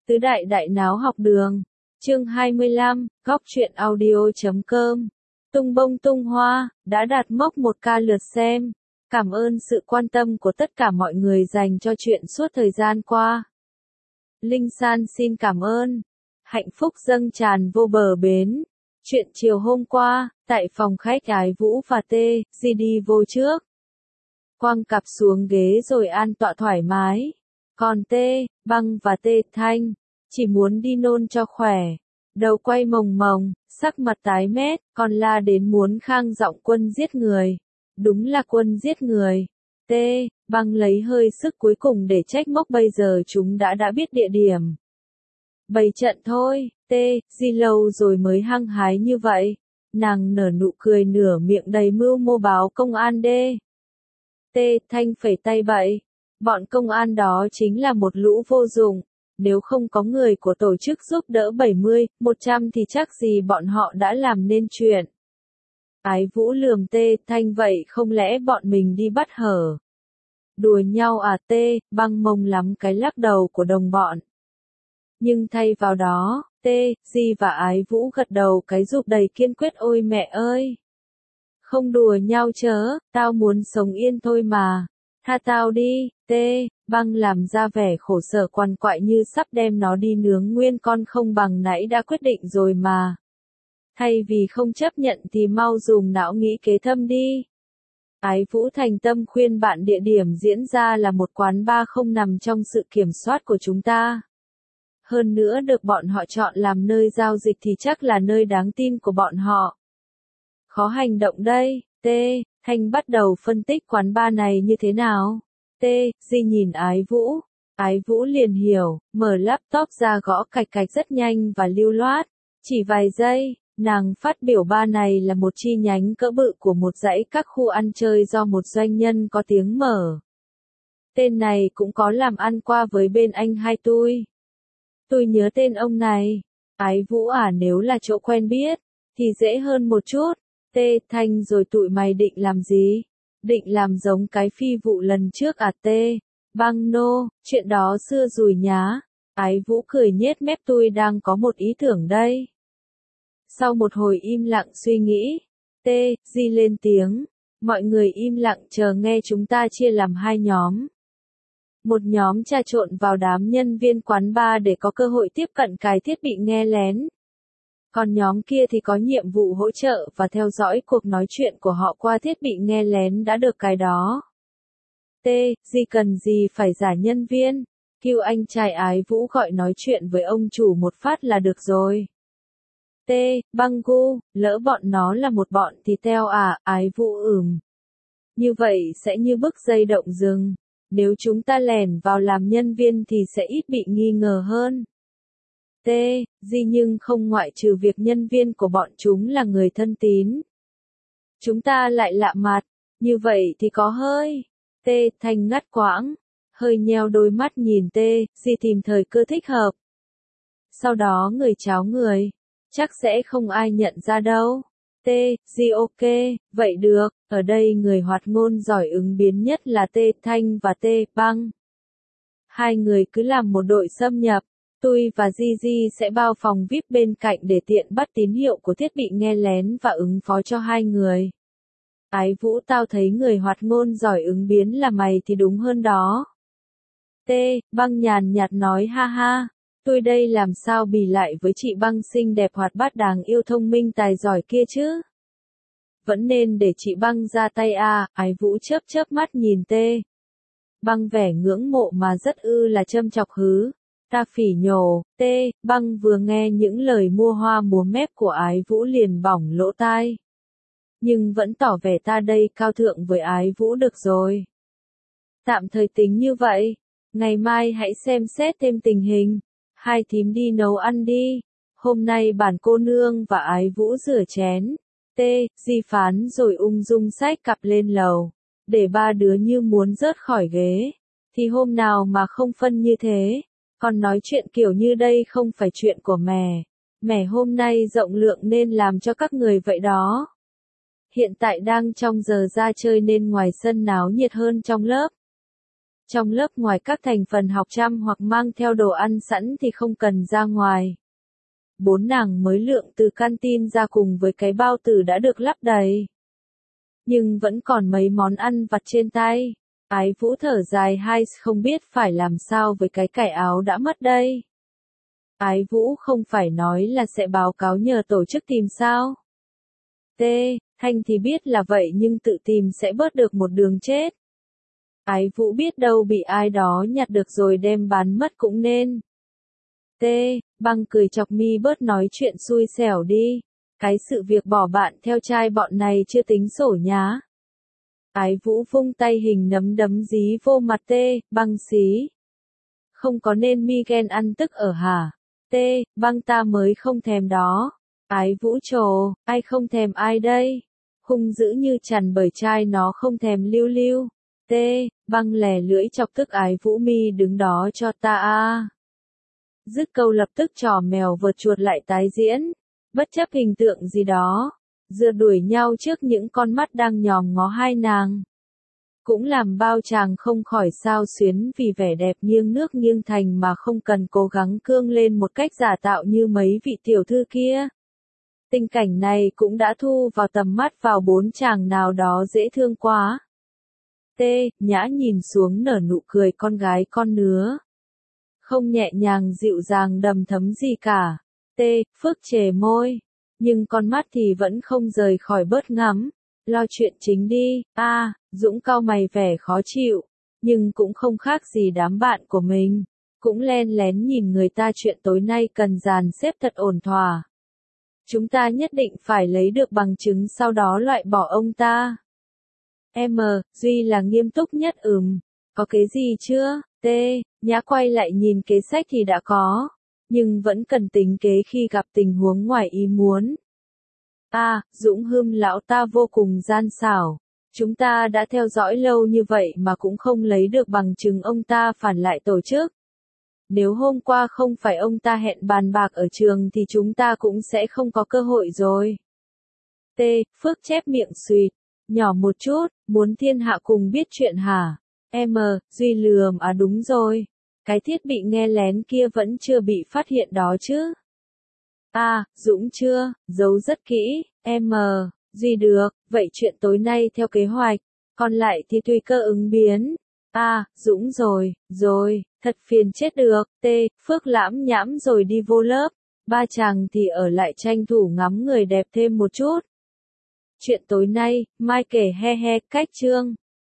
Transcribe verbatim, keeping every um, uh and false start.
Tứ đại đại náo học đường. Chương hai mươi lăm, góc truyện audio chấm com. Tung bông tung hoa, đã đạt mốc một ca lượt xem. Cảm ơn sự quan tâm của tất cả mọi người dành cho chuyện suốt thời gian qua. Linh San xin cảm ơn. Hạnh phúc dâng tràn vô bờ bến. Chuyện chiều hôm qua, tại phòng khách Ái Vũ và T, Di đi vô trước. Quăng cặp xuống ghế rồi an tọa thoải mái. Còn T, Băng và T, Thanh, chỉ muốn đi nôn cho khỏe. Đầu quay mồng mồng, sắc mặt tái mét, còn la đến muốn khang giọng quân giết người. Đúng là quân giết người. T, Băng lấy hơi sức cuối cùng để trách móc bây giờ chúng đã đã biết địa điểm. Bày trận thôi, T, Di lâu rồi mới hăng hái như vậy. Nàng nở nụ cười nửa miệng đầy mưu mô báo công an đê. T, Thanh phẩy tay bậy. Bọn công an đó chính là một lũ vô dụng. Nếu không có người của tổ chức giúp đỡ bảy mươi, một trăm thì chắc gì bọn họ đã làm nên chuyện. Ái Vũ lườm T, Thanh vậy không lẽ bọn mình đi bắt hở? Đùa nhau à? T, Băng mông lắm cái lắc đầu của đồng bọn. Nhưng thay vào đó, T, Di và Ái Vũ gật đầu cái rụp đầy kiên quyết. Ôi mẹ ơi! Không đùa nhau chớ, tao muốn sống yên thôi mà. Tha tao đi. T, Băng làm ra vẻ khổ sở quằn quại như sắp đem nó đi nướng nguyên con không bằng nãy đã quyết định rồi mà. Thay vì không chấp nhận thì mau dùng não nghĩ kế thâm đi. Ái Vũ thành tâm khuyên bạn địa điểm diễn ra là một quán bar không nằm trong sự kiểm soát của chúng ta. Hơn nữa được bọn họ chọn làm nơi giao dịch thì chắc là nơi đáng tin của bọn họ. Khó hành động đây. T, Thanh bắt đầu phân tích quán bar này như thế nào. T, Di nhìn Ái Vũ. Ái Vũ liền hiểu, mở laptop ra gõ cạch cạch rất nhanh và lưu loát. Chỉ vài giây, nàng phát biểu bar này là một chi nhánh cỡ bự của một dãy các khu ăn chơi do một doanh nhân có tiếng mở. Tên này cũng có làm ăn qua với bên anh hai tôi. Tôi nhớ tên ông này. Ái Vũ à, nếu là chỗ quen biết, thì dễ hơn một chút. T, Thanh rồi tụi mày định làm gì? Định làm giống cái phi vụ lần trước à? T, Băng nô, chuyện đó xưa rùi nhá. Ái Vũ cười nhếch mép. Tôi đang có một ý tưởng đây. Sau một hồi im lặng suy nghĩ, T, Di lên tiếng. Mọi người im lặng chờ nghe, chúng ta chia làm hai nhóm. Một nhóm trà trộn vào đám nhân viên quán bar để có cơ hội tiếp cận cái thiết bị nghe lén. Còn nhóm kia thì có nhiệm vụ hỗ trợ và theo dõi cuộc nói chuyện của họ qua thiết bị nghe lén đã được cài đó. T, Di cần gì phải giả nhân viên, kêu anh trai Ái Vũ gọi nói chuyện với ông chủ một phát là được rồi. T, Băng gu, lỡ bọn nó là một bọn thì teo à? Ái Vũ ừm. Như vậy sẽ như bức dây động rừng. Nếu chúng ta lẻn vào làm nhân viên thì sẽ ít bị nghi ngờ hơn. T, Di nhưng không ngoại trừ việc nhân viên của bọn chúng là người thân tín. Chúng ta lại lạ mặt, như vậy thì có hơi. T, Thanh ngắt quãng, hơi nheo đôi mắt nhìn T, Di tìm thời cơ thích hợp. Sau đó người cháo người, chắc sẽ không ai nhận ra đâu. T, Di ok, vậy được, ở đây người hoạt ngôn giỏi ứng biến nhất là T, Thanh và T, Băng. Hai người cứ làm một đội xâm nhập. Tôi và Di Di sẽ bao phòng vi ai pi bên cạnh để tiện bắt tín hiệu của thiết bị nghe lén và ứng phó cho hai người. Ái Vũ, tao thấy người hoạt ngôn giỏi ứng biến là mày thì đúng hơn đó. T, Băng nhàn nhạt nói. Ha ha, tôi đây làm sao bì lại với chị Băng xinh đẹp hoạt bát đáng yêu thông minh tài giỏi kia chứ. Vẫn nên để chị Băng ra tay à? Ái Vũ chớp chớp mắt nhìn T. Băng vẻ ngưỡng mộ mà rất ư là châm chọc hứ. Ta phỉ nhổ. T, Băng vừa nghe những lời mua hoa múa mép của Ái Vũ liền bỏng lỗ tai. Nhưng vẫn tỏ vẻ ta đây cao thượng với Ái Vũ được rồi. Tạm thời tính như vậy. Ngày mai hãy xem xét thêm tình hình. Hai thím đi nấu ăn đi. Hôm nay bản cô nương và Ái Vũ rửa chén. T, Di phán rồi ung dung xách cặp lên lầu. Để ba đứa như muốn rớt khỏi ghế. Thì hôm nào mà không phân như thế. Còn nói chuyện kiểu như đây không phải chuyện của mẹ. Mẹ hôm nay rộng lượng nên làm cho các người vậy đó. Hiện tại đang trong giờ ra chơi nên ngoài sân náo nhiệt hơn trong lớp. Trong lớp ngoài các thành phần học chăm hoặc mang theo đồ ăn sẵn thì không cần ra ngoài. Bốn nàng mới lượng từ canteen ra cùng với cái bao tử đã được lắp đầy. Nhưng vẫn còn mấy món ăn vặt trên tay. Ái Vũ thở dài hai không biết phải làm sao với cái cải áo đã mất đây. Ái Vũ không phải nói là sẽ báo cáo nhờ tổ chức tìm sao. T. Thanh thì biết là vậy nhưng tự tìm sẽ bớt được một đường chết. Ái Vũ biết đâu bị ai đó nhặt được rồi đem bán mất cũng nên. T. Băng cười chọc mi bớt nói chuyện xui xẻo đi. Cái sự việc bỏ bạn theo trai bọn này chưa tính sổ nhá. Ái Vũ vung tay hình nấm đấm dí vô mặt T. Băng xí. Không có nên mi ghen ăn tức ở hả? T. Băng ta mới không thèm đó. Ái Vũ trồ, ai không thèm ai đây? Hung dữ như chằn bởi trai nó không thèm lưu lưu. T. Băng lè lưỡi chọc tức Ái Vũ mi đứng đó cho ta a. Dứt câu lập tức trò mèo vượt chuột lại tái diễn. Bất chấp hình tượng gì đó. Rượt đuổi nhau trước những con mắt đang nhòm ngó hai nàng. Cũng làm bao chàng không khỏi xao xuyến vì vẻ đẹp nghiêng nước nghiêng thành mà không cần cố gắng cương lên một cách giả tạo như mấy vị tiểu thư kia. Tình cảnh này cũng đã thu vào tầm mắt vào bốn chàng nào đó dễ thương quá. T. Nhã nhìn xuống nở nụ cười con gái con nứa. Không nhẹ nhàng dịu dàng đầm thấm gì cả. T. Phước chề môi. Nhưng con mắt thì vẫn không rời khỏi bớt ngắm. Lo chuyện chính đi. A. À, Dũng cau mày vẻ khó chịu. Nhưng cũng không khác gì đám bạn của mình. Cũng len lén nhìn người ta chuyện tối nay cần dàn xếp thật ổn thỏa. Chúng ta nhất định phải lấy được bằng chứng sau đó loại bỏ ông ta. M. Duy là nghiêm túc nhất ừm. Có cái gì chưa? T. Nhã quay lại nhìn kế sách thì đã có. Nhưng vẫn cần tính kế khi gặp tình huống ngoài ý muốn. A. À, Dũng hưng lão ta vô cùng gian xảo. Chúng ta đã theo dõi lâu như vậy mà cũng không lấy được bằng chứng ông ta phản lại tổ chức. Nếu hôm qua không phải ông ta hẹn bàn bạc ở trường thì chúng ta cũng sẽ không có cơ hội rồi. T. Phước chép miệng suýt. Nhỏ một chút, muốn thiên hạ cùng biết chuyện hả? M. Duy lườm à đúng rồi. Cái thiết bị nghe lén kia vẫn chưa bị phát hiện đó chứ. A. À, Dũng chưa, giấu rất kỹ. M. Duy được, vậy chuyện tối nay theo kế hoạch. Còn lại thì tùy cơ ứng biến. A. À, Dũng rồi, rồi, thật phiền chết được. T. Phước lãm nhãm rồi đi vô lớp. Ba chàng thì ở lại tranh thủ ngắm người đẹp thêm một chút. Chuyện tối nay, mai kể he he cách chương.